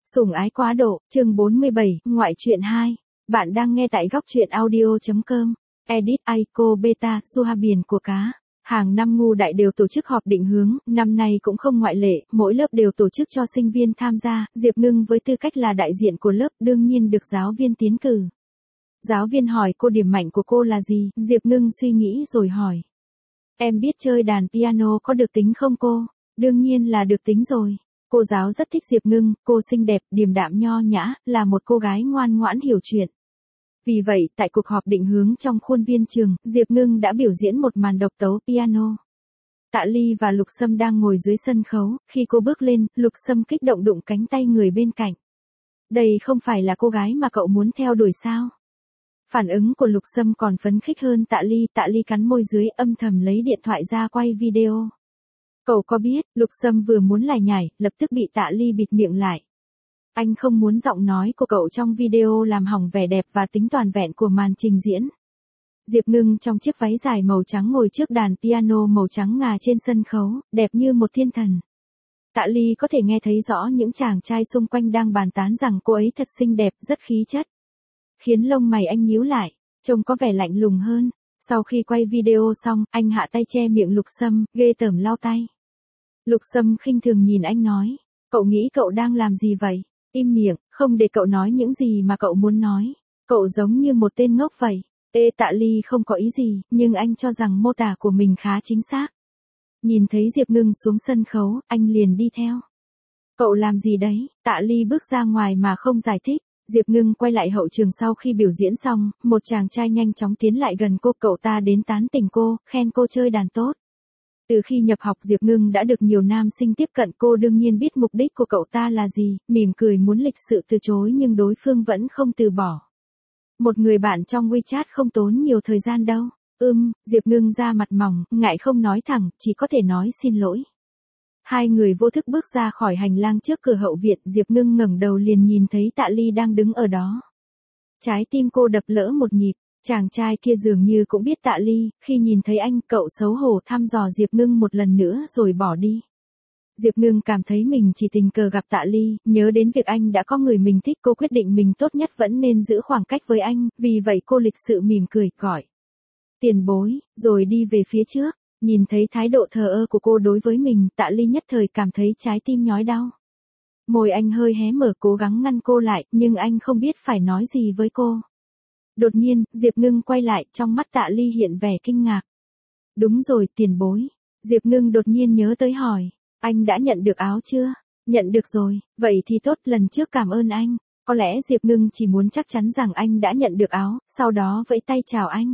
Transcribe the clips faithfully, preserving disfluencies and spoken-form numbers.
Sủng ái quá độ, chương bốn mươi bảy, ngoại truyện hai. Bạn đang nghe tại góc truyện audio chấm com. Edit Aiko Beta, Suha biển của cá. Hàng năm ngu đại đều tổ chức họp định hướng, năm nay cũng không ngoại lệ, mỗi lớp đều tổ chức cho sinh viên tham gia, Diệp Ngưng với tư cách là đại diện của lớp đương nhiên được giáo viên tiến cử. Giáo viên hỏi cô điểm mạnh của cô là gì, Diệp Ngưng suy nghĩ rồi hỏi. Em biết chơi đàn piano có được tính không cô? Đương nhiên là được tính rồi. Cô giáo rất thích Diệp Ngưng, cô xinh đẹp, điềm đạm nho nhã, là một cô gái ngoan ngoãn hiểu chuyện. Vì vậy, tại cuộc họp định hướng trong khuôn viên trường, Diệp Ngưng đã biểu diễn một màn độc tấu piano. Tạ Ly và Lục Sâm đang ngồi dưới sân khấu, khi cô bước lên, Lục Sâm kích động đụng cánh tay người bên cạnh. Đây không phải là cô gái mà cậu muốn theo đuổi sao? Phản ứng của Lục Sâm còn phấn khích hơn Tạ Ly, Tạ Ly cắn môi dưới âm thầm lấy điện thoại ra quay video. Cậu có biết, Lục Sâm vừa muốn lải nhải, lập tức bị Tạ Ly bịt miệng lại. Anh không muốn giọng nói của cậu trong video làm hỏng vẻ đẹp và tính toàn vẹn của màn trình diễn. Diệp Ngưng trong chiếc váy dài màu trắng ngồi trước đàn piano màu trắng ngà trên sân khấu, đẹp như một thiên thần. Tạ Ly có thể nghe thấy rõ những chàng trai xung quanh đang bàn tán rằng cô ấy thật xinh đẹp, rất khí chất. Khiến lông mày anh nhíu lại, trông có vẻ lạnh lùng hơn. Sau khi quay video xong, anh hạ tay che miệng Lục Sâm, ghê tởm lau tay. Lục Sâm khinh thường nhìn anh nói, cậu nghĩ cậu đang làm gì vậy? Im miệng, không để cậu nói những gì mà cậu muốn nói. Cậu giống như một tên ngốc vậy. Ê, Tạ Ly không có ý gì, nhưng anh cho rằng mô tả của mình khá chính xác. Nhìn thấy Diệp Ngưng xuống sân khấu, anh liền đi theo. Cậu làm gì đấy? Tạ Ly bước ra ngoài mà không giải thích. Diệp Ngưng quay lại hậu trường sau khi biểu diễn xong, một chàng trai nhanh chóng tiến lại gần cô, cậu ta đến tán tỉnh cô, khen cô chơi đàn tốt. Từ khi nhập học Diệp Ngưng đã được nhiều nam sinh tiếp cận, cô đương nhiên biết mục đích của cậu ta là gì, mỉm cười muốn lịch sự từ chối nhưng đối phương vẫn không từ bỏ. Một người bạn trong WeChat không tốn nhiều thời gian đâu. Ưm, Diệp Ngưng ra mặt mỏng, ngại không nói thẳng, chỉ có thể nói xin lỗi. Hai người vô thức bước ra khỏi hành lang trước cửa hậu viện, Diệp Ngưng ngẩng đầu liền nhìn thấy Tạ Ly đang đứng ở đó. Trái tim cô đập lỡ một nhịp. Chàng trai kia dường như cũng biết Tạ Ly, khi nhìn thấy anh, cậu xấu hổ thăm dò Diệp Ngưng một lần nữa rồi bỏ đi. Diệp Ngưng cảm thấy mình chỉ tình cờ gặp Tạ Ly, nhớ đến việc anh đã có người mình thích, cô quyết định mình tốt nhất vẫn nên giữ khoảng cách với anh, vì vậy cô lịch sự mỉm cười, gọi tiền bối, rồi đi về phía trước. Nhìn thấy thái độ thờ ơ của cô đối với mình, Tạ Ly nhất thời cảm thấy trái tim nhói đau. Môi anh hơi hé mở cố gắng ngăn cô lại, nhưng anh không biết phải nói gì với cô. Đột nhiên, Diệp Ngưng quay lại, trong mắt Tạ Ly hiện vẻ kinh ngạc. Đúng rồi, tiền bối. Diệp Ngưng đột nhiên nhớ tới hỏi, anh đã nhận được áo chưa? Nhận được rồi, vậy thì tốt, lần trước cảm ơn anh. Có lẽ Diệp Ngưng chỉ muốn chắc chắn rằng anh đã nhận được áo, sau đó vẫy tay chào anh.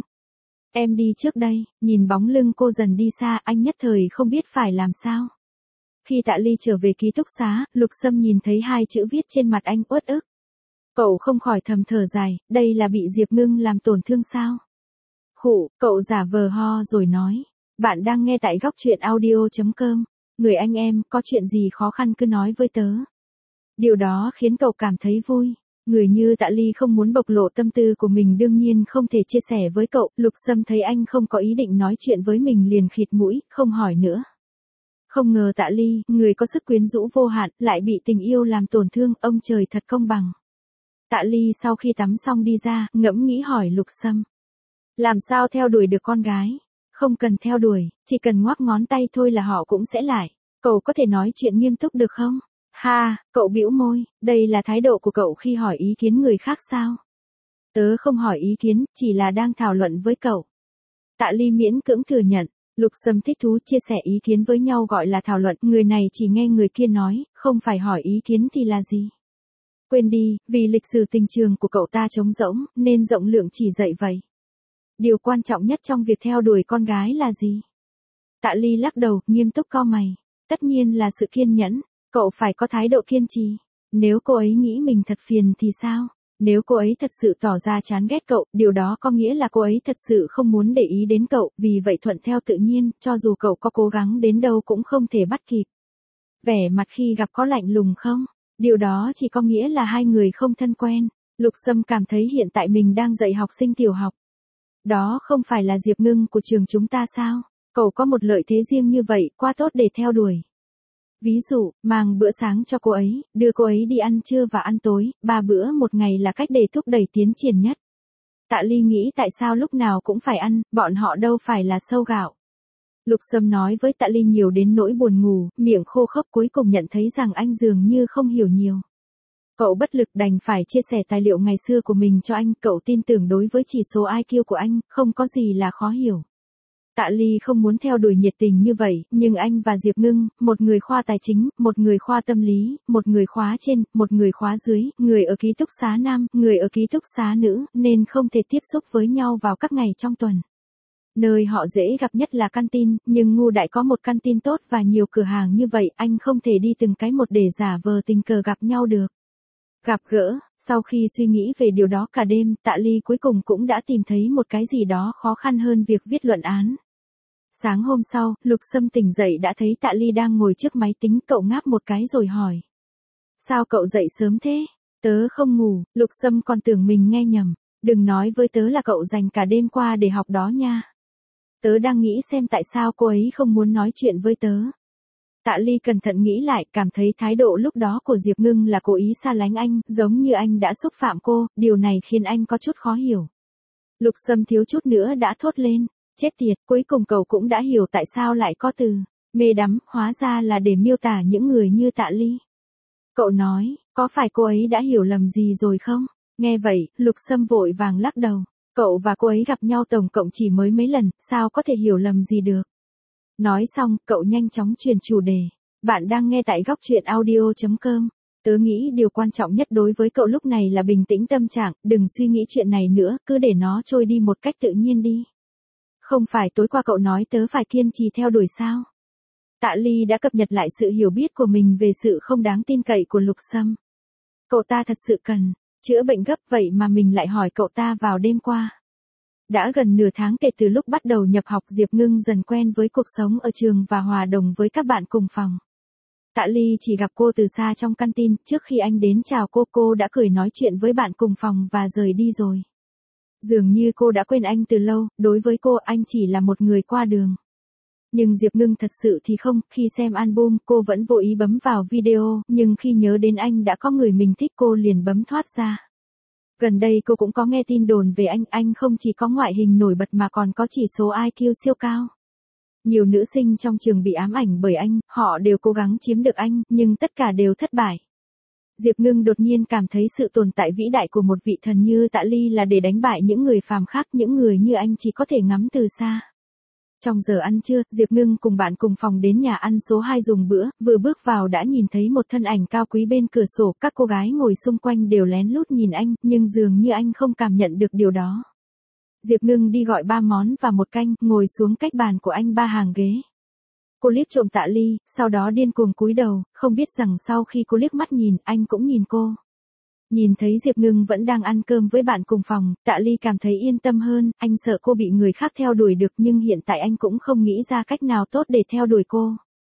Em đi trước đây, nhìn bóng lưng cô dần đi xa, anh nhất thời không biết phải làm sao. Khi Tạ Ly trở về ký túc xá, Lục Sâm nhìn thấy hai chữ viết trên mặt anh, uất ức. Cậu không khỏi thầm thở dài, đây là bị Diệp Ngưng làm tổn thương sao? Khụ, cậu giả vờ ho rồi nói. Bạn đang nghe tại góc truyện audio chấm com. Người anh em, có chuyện gì khó khăn cứ nói với tớ. Điều đó khiến cậu cảm thấy vui. Người như Tạ Ly không muốn bộc lộ tâm tư của mình đương nhiên không thể chia sẻ với cậu. Lục Sâm thấy anh không có ý định nói chuyện với mình liền khịt mũi, không hỏi nữa. Không ngờ Tạ Ly, người có sức quyến rũ vô hạn, lại bị tình yêu làm tổn thương, ông trời thật công bằng. Tạ Ly sau khi tắm xong đi ra, ngẫm nghĩ hỏi Lục Sâm. Làm sao theo đuổi được con gái? Không cần theo đuổi, chỉ cần ngoắc ngón tay thôi là họ cũng sẽ lại. Cậu có thể nói chuyện nghiêm túc được không? Ha, cậu bĩu môi, đây là thái độ của cậu khi hỏi ý kiến người khác sao? Tớ không hỏi ý kiến, chỉ là đang thảo luận với cậu. Tạ Ly miễn cưỡng thừa nhận. Lục Sâm thích thú chia sẻ ý kiến với nhau gọi là thảo luận, người này chỉ nghe người kia nói, không phải hỏi ý kiến thì là gì? Quên đi, vì lịch sử tình trường của cậu ta trống rỗng, nên rộng lượng chỉ dạy vậy. Điều quan trọng nhất trong việc theo đuổi con gái là gì? Tạ Ly lắc đầu, nghiêm túc cau mày. Tất nhiên là sự kiên nhẫn, cậu phải có thái độ kiên trì. Nếu cô ấy nghĩ mình thật phiền thì sao? Nếu cô ấy thật sự tỏ ra chán ghét cậu, điều đó có nghĩa là cô ấy thật sự không muốn để ý đến cậu, vì vậy thuận theo tự nhiên, cho dù cậu có cố gắng đến đâu cũng không thể bắt kịp. Vẻ mặt khi gặp có lạnh lùng không? Điều đó chỉ có nghĩa là hai người không thân quen. Lục Sâm cảm thấy hiện tại mình đang dạy học sinh tiểu học. Đó không phải là Diệp Ngưng của trường chúng ta sao? Cậu có một lợi thế riêng như vậy, quá tốt để theo đuổi. Ví dụ, mang bữa sáng cho cô ấy, đưa cô ấy đi ăn trưa và ăn tối, ba bữa một ngày là cách để thúc đẩy tiến triển nhất. Tạ Ly nghĩ tại sao lúc nào cũng phải ăn, bọn họ đâu phải là sâu gạo. Lục Sâm nói với Tạ Ly nhiều đến nỗi buồn ngủ, miệng khô khốc, cuối cùng nhận thấy rằng anh dường như không hiểu nhiều. Cậu bất lực đành phải chia sẻ tài liệu ngày xưa của mình cho anh, cậu tin tưởng đối với chỉ số i kiu của anh, không có gì là khó hiểu. Tạ Ly không muốn theo đuổi nhiệt tình như vậy, nhưng anh và Diệp Ngưng, một người khoa tài chính, một người khoa tâm lý, một người khóa trên, một người khóa dưới, người ở ký túc xá nam, người ở ký túc xá nữ, nên không thể tiếp xúc với nhau vào các ngày trong tuần. Nơi họ dễ gặp nhất là căn tin, nhưng Ngu Đại có một căn tin tốt và nhiều cửa hàng như vậy, anh không thể đi từng cái một để giả vờ tình cờ gặp nhau được. Gặp gỡ, sau khi suy nghĩ về điều đó cả đêm, Tạ Ly cuối cùng cũng đã tìm thấy một cái gì đó khó khăn hơn việc viết luận án. Sáng hôm sau, Lục Sâm tỉnh dậy đã thấy Tạ Ly đang ngồi trước máy tính, cậu ngáp một cái rồi hỏi. Sao cậu dậy sớm thế? Tớ không ngủ, Lục Sâm còn tưởng mình nghe nhầm. Đừng nói với tớ là cậu dành cả đêm qua để học đó nha. Tớ đang nghĩ xem tại sao cô ấy không muốn nói chuyện với tớ. Tạ Ly cẩn thận nghĩ lại, cảm thấy thái độ lúc đó của Diệp Ngưng là cố ý xa lánh anh, giống như anh đã xúc phạm cô, điều này khiến anh có chút khó hiểu. Lục Sâm thiếu chút nữa đã thốt lên. Chết tiệt, cuối cùng cậu cũng đã hiểu tại sao lại có từ mê đắm, hóa ra là để miêu tả những người như Tạ Ly. Cậu nói, có phải cô ấy đã hiểu lầm gì rồi không? Nghe vậy, Lục Sâm vội vàng lắc đầu. Cậu và cô ấy gặp nhau tổng cộng chỉ mới mấy lần, sao có thể hiểu lầm gì được? Nói xong, cậu nhanh chóng chuyển chủ đề. Bạn đang nghe tại góc truyện audio chấm com. Tớ nghĩ điều quan trọng nhất đối với cậu lúc này là bình tĩnh tâm trạng, đừng suy nghĩ chuyện này nữa, cứ để nó trôi đi một cách tự nhiên đi. Không phải tối qua cậu nói tớ phải kiên trì theo đuổi sao? Tạ Ly đã cập nhật lại sự hiểu biết của mình về sự không đáng tin cậy của Lục Sâm. Cậu ta thật sự cần chữa bệnh gấp vậy mà mình lại hỏi cậu ta vào đêm qua. Đã gần nửa tháng kể từ lúc bắt đầu nhập học, Diệp Ngưng dần quen với cuộc sống ở trường và hòa đồng với các bạn cùng phòng. Tạ Ly chỉ gặp cô từ xa trong căn tin, trước khi anh đến chào cô, cô đã cười nói chuyện với bạn cùng phòng và rời đi rồi. Dường như cô đã quên anh từ lâu, đối với cô anh chỉ là một người qua đường. Nhưng Diệp Ngưng thật sự thì không, khi xem album cô vẫn vô ý bấm vào video, nhưng khi nhớ đến anh đã có người mình thích cô liền bấm thoát ra. Gần đây cô cũng có nghe tin đồn về anh, anh không chỉ có ngoại hình nổi bật mà còn có chỉ số i kiu siêu cao. Nhiều nữ sinh trong trường bị ám ảnh bởi anh, họ đều cố gắng chiếm được anh, nhưng tất cả đều thất bại. Diệp Ngưng đột nhiên cảm thấy sự tồn tại vĩ đại của một vị thần như Tạ Ly là để đánh bại những người phàm khác, những người như anh chỉ có thể ngắm từ xa. Trong giờ ăn trưa, Diệp Ngưng cùng bạn cùng phòng đến nhà ăn số hai dùng bữa, vừa bước vào đã nhìn thấy một thân ảnh cao quý bên cửa sổ, các cô gái ngồi xung quanh đều lén lút nhìn anh, nhưng dường như anh không cảm nhận được điều đó. Diệp Ngưng đi gọi ba món và một canh, ngồi xuống cách bàn của anh ba hàng ghế. Cô liếc trộm Tạ Ly, sau đó điên cuồng cúi đầu, không biết rằng sau khi cô liếc mắt nhìn, anh cũng nhìn cô. Nhìn thấy Diệp Ngưng vẫn đang ăn cơm với bạn cùng phòng, Tạ Ly cảm thấy yên tâm hơn, anh sợ cô bị người khác theo đuổi được nhưng hiện tại anh cũng không nghĩ ra cách nào tốt để theo đuổi cô.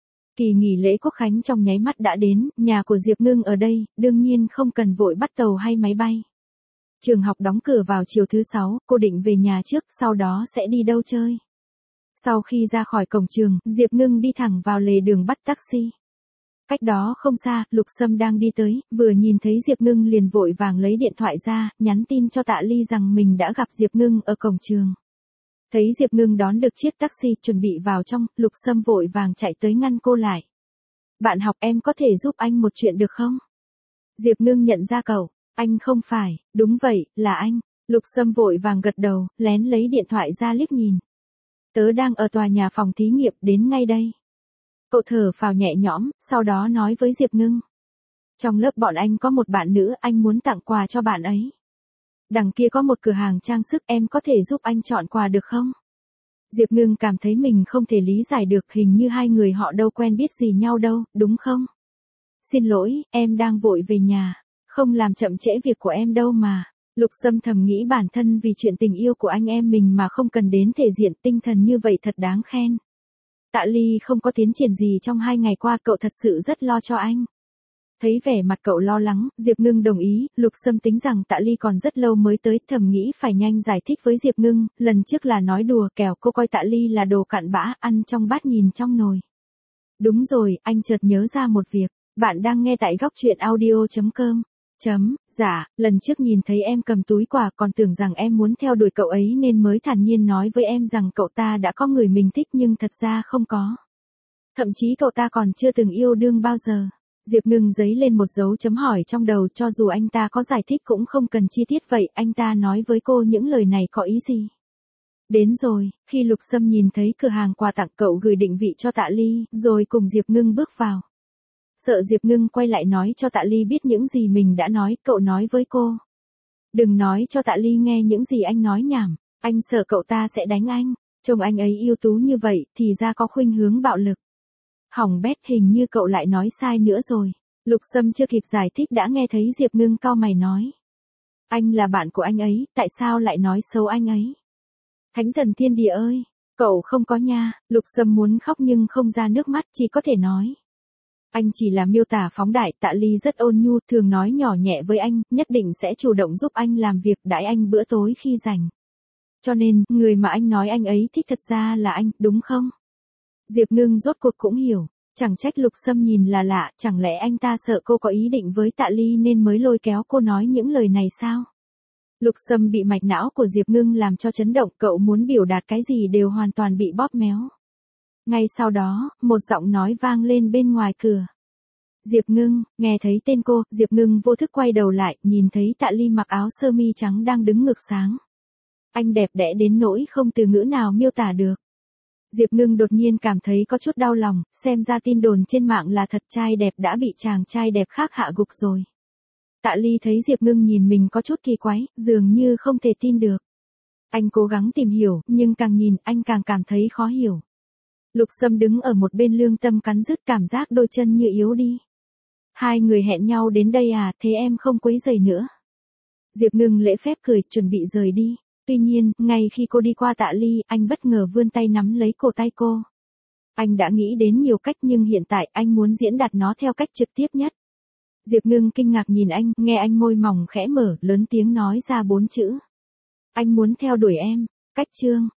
Kỳ nghỉ lễ Quốc khánh trong nháy mắt đã đến, nhà của Diệp Ngưng ở đây, đương nhiên không cần vội bắt tàu hay máy bay. Trường học đóng cửa vào chiều thứ sáu, cô định về nhà trước, sau đó sẽ đi đâu chơi. Sau khi ra khỏi cổng trường, Diệp Ngưng đi thẳng vào lề đường bắt taxi. Cách đó không xa, Lục Sâm đang đi tới, vừa nhìn thấy Diệp Ngưng liền vội vàng lấy điện thoại ra, nhắn tin cho Tạ Ly rằng mình đã gặp Diệp Ngưng ở cổng trường. Thấy Diệp Ngưng đón được chiếc taxi chuẩn bị vào trong, Lục Sâm vội vàng chạy tới ngăn cô lại. Bạn học, em có thể giúp anh một chuyện được không? Diệp Ngưng nhận ra cậu. Anh không phải, đúng vậy, là anh. Lục Sâm vội vàng gật đầu, lén lấy điện thoại ra liếc nhìn. Tớ đang ở tòa nhà phòng thí nghiệm, đến ngay đây. Cậu thở phào nhẹ nhõm, sau đó nói với Diệp Ngưng. Trong lớp bọn anh có một bạn nữ, anh muốn tặng quà cho bạn ấy. Đằng kia có một cửa hàng trang sức, em có thể giúp anh chọn quà được không? Diệp Ngưng cảm thấy mình không thể lý giải được, hình như hai người họ đâu quen biết gì nhau đâu, đúng không? Xin lỗi, em đang vội về nhà, không làm chậm trễ việc của em đâu mà. Lục Sâm thầm nghĩ bản thân vì chuyện tình yêu của anh em mình mà không cần đến thể diện, tinh thần như vậy thật đáng khen. Tạ Ly không có tiến triển gì trong hai ngày qua, cậu thật sự rất lo cho anh. Thấy vẻ mặt cậu lo lắng, Diệp Ngưng đồng ý, Lục Sâm tính rằng Tạ Ly còn rất lâu mới tới, thầm nghĩ phải nhanh giải thích với Diệp Ngưng, lần trước là nói đùa, kẻo cô coi Tạ Ly là đồ cặn bã, ăn trong bát nhìn trong nồi. Đúng rồi, anh chợt nhớ ra một việc. Bạn đang nghe tại góc chuyện audio chấm com. Chấm, dạ, lần trước nhìn thấy em cầm túi quà còn tưởng rằng em muốn theo đuổi cậu ấy nên mới thản nhiên nói với em rằng cậu ta đã có người mình thích nhưng thật ra không có. Thậm chí cậu ta còn chưa từng yêu đương bao giờ. Diệp Ngưng giấy lên một dấu chấm hỏi trong đầu, cho dù anh ta có giải thích cũng không cần chi tiết vậy, anh ta nói với cô những lời này có ý gì? Đến rồi, khi Lục Sâm nhìn thấy cửa hàng quà tặng, cậu gửi định vị cho Tạ Ly, rồi cùng Diệp Ngưng bước vào. Sợ Diệp Ngưng quay lại nói cho Tạ Ly biết những gì mình đã nói, cậu nói với cô. Đừng nói cho Tạ Ly nghe những gì anh nói nhảm, anh sợ cậu ta sẽ đánh anh, trông anh ấy ưu tú như vậy thì ra có khuynh hướng bạo lực. Hỏng bét, hình như cậu lại nói sai nữa rồi. Lục Sâm chưa kịp giải thích đã nghe thấy Diệp Ngưng cau mày nói. Anh là bạn của anh ấy, tại sao lại nói xấu anh ấy? Thánh thần thiên địa ơi, cậu không có nha. Lục Sâm muốn khóc nhưng không ra nước mắt, chỉ có thể nói. Anh chỉ là miêu tả phóng đại. Tạ Ly rất ôn nhu, thường nói nhỏ nhẹ với anh, nhất định sẽ chủ động giúp anh làm việc, đãi anh bữa tối khi rảnh. Cho nên, người mà anh nói anh ấy thích thật ra là anh, đúng không? Diệp Ngưng rốt cuộc cũng hiểu, chẳng trách Lục Sâm nhìn là lạ, chẳng lẽ anh ta sợ cô có ý định với Tạ Ly nên mới lôi kéo cô nói những lời này sao? Lục Sâm bị mạch não của Diệp Ngưng làm cho chấn động, cậu muốn biểu đạt cái gì đều hoàn toàn bị bóp méo. Ngay sau đó, một giọng nói vang lên bên ngoài cửa. Diệp Ngưng, nghe thấy tên cô, Diệp Ngưng vô thức quay đầu lại, nhìn thấy Tạ Ly mặc áo sơ mi trắng đang đứng ngược sáng. Anh đẹp đẽ đến nỗi không từ ngữ nào miêu tả được. Diệp Ngưng đột nhiên cảm thấy có chút đau lòng, xem ra tin đồn trên mạng là thật, trai đẹp đã bị chàng trai đẹp khác hạ gục rồi. Tạ Ly thấy Diệp Ngưng nhìn mình có chút kỳ quái, dường như không thể tin được. Anh cố gắng tìm hiểu, nhưng càng nhìn, anh càng cảm thấy khó hiểu. Lục Sâm đứng ở một bên lương tâm cắn rứt, cảm giác đôi chân như yếu đi. Hai người hẹn nhau đến đây à, thế em không quấy rầy nữa. Diệp Ngưng lễ phép cười, chuẩn bị rời đi. Tuy nhiên, ngay khi cô đi qua Tạ Ly, anh bất ngờ vươn tay nắm lấy cổ tay cô. Anh đã nghĩ đến nhiều cách nhưng hiện tại anh muốn diễn đạt nó theo cách trực tiếp nhất. Diệp Ngưng kinh ngạc nhìn anh, nghe anh môi mỏng khẽ mở, lớn tiếng nói ra bốn chữ. Anh muốn theo đuổi em. Cách chương.